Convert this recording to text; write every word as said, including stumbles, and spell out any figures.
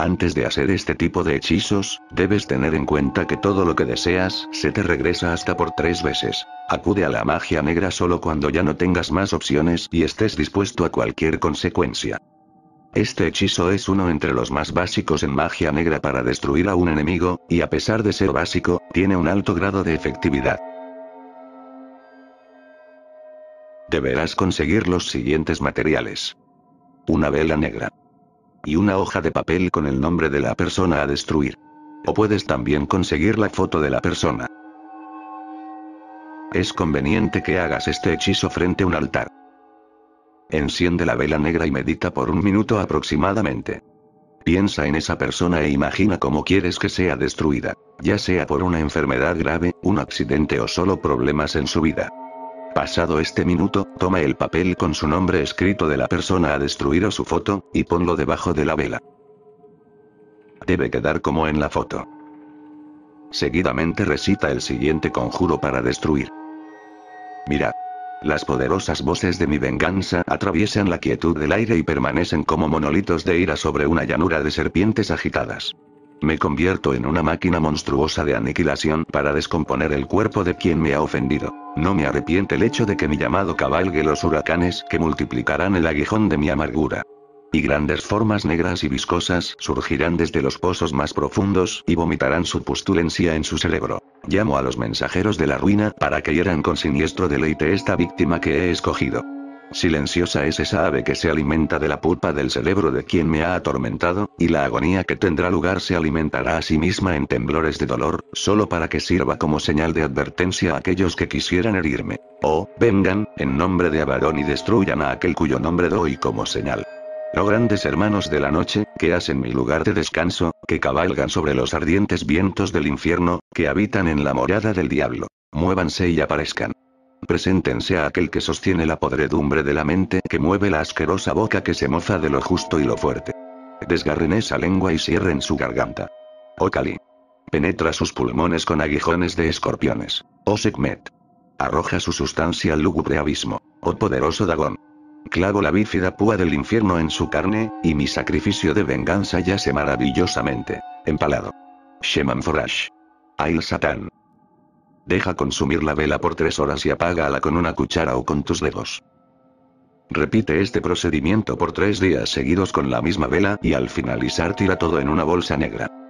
Antes de hacer este tipo de hechizos, debes tener en cuenta que todo lo que deseas se te regresa hasta por tres veces. Acude a la magia negra solo cuando ya no tengas más opciones y estés dispuesto a cualquier consecuencia. Este hechizo es uno entre los más básicos en magia negra para destruir a un enemigo, y a pesar de ser básico, tiene un alto grado de efectividad. Deberás conseguir los siguientes materiales. Una vela negra. Y una hoja de papel con el nombre de la persona a destruir. O puedes también conseguir la foto de la persona. Es conveniente que hagas este hechizo frente a un altar. Enciende la vela negra y medita por un minuto aproximadamente. Piensa en esa persona e imagina cómo quieres que sea destruida, ya sea por una enfermedad grave, un accidente o solo problemas en su vida. Pasado este minuto, toma el papel con su nombre escrito de la persona a destruir o su foto, y ponlo debajo de la vela. Debe quedar como en la foto. Seguidamente recita el siguiente conjuro para destruir. Mirad. Las poderosas voces de mi venganza atraviesan la quietud del aire y permanecen como monolitos de ira sobre una llanura de serpientes agitadas. Me convierto en una máquina monstruosa de aniquilación para descomponer el cuerpo de quien me ha ofendido. No me arrepiente el hecho de que mi llamado cabalgue los huracanes que multiplicarán el aguijón de mi amargura. Y grandes formas negras y viscosas surgirán desde los pozos más profundos y vomitarán su pustulencia en su cerebro. Llamo a los mensajeros de la ruina para que hieran con siniestro deleite esta víctima que he escogido. Silenciosa es esa ave que se alimenta de la pulpa del cerebro de quien me ha atormentado, y la agonía que tendrá lugar se alimentará a sí misma en temblores de dolor, solo para que sirva como señal de advertencia a aquellos que quisieran herirme. Oh, vengan, en nombre de Abaddon y destruyan a aquel cuyo nombre doy como señal. Oh grandes hermanos de la noche, que hacen mi lugar de descanso, que cabalgan sobre los ardientes vientos del infierno, que habitan en la morada del diablo. Muévanse y aparezcan. Preséntense a aquel que sostiene la podredumbre de la mente, que mueve la asquerosa boca que se mofa de lo justo y lo fuerte. Desgarren esa lengua y cierren su garganta. Oh Kali. Penetra sus pulmones con aguijones de escorpiones. Oh Sekhmet. Arroja su sustancia al lúgubre abismo. Oh poderoso Dagón. Clavo la bífida púa del infierno en su carne, y mi sacrificio de venganza yace maravillosamente empalado. Sheman Forash. Ail Satán. Deja consumir la vela por tres horas y apágala con una cuchara o con tus dedos. Repite este procedimiento por tres días seguidos con la misma vela y al finalizar tira todo en una bolsa negra.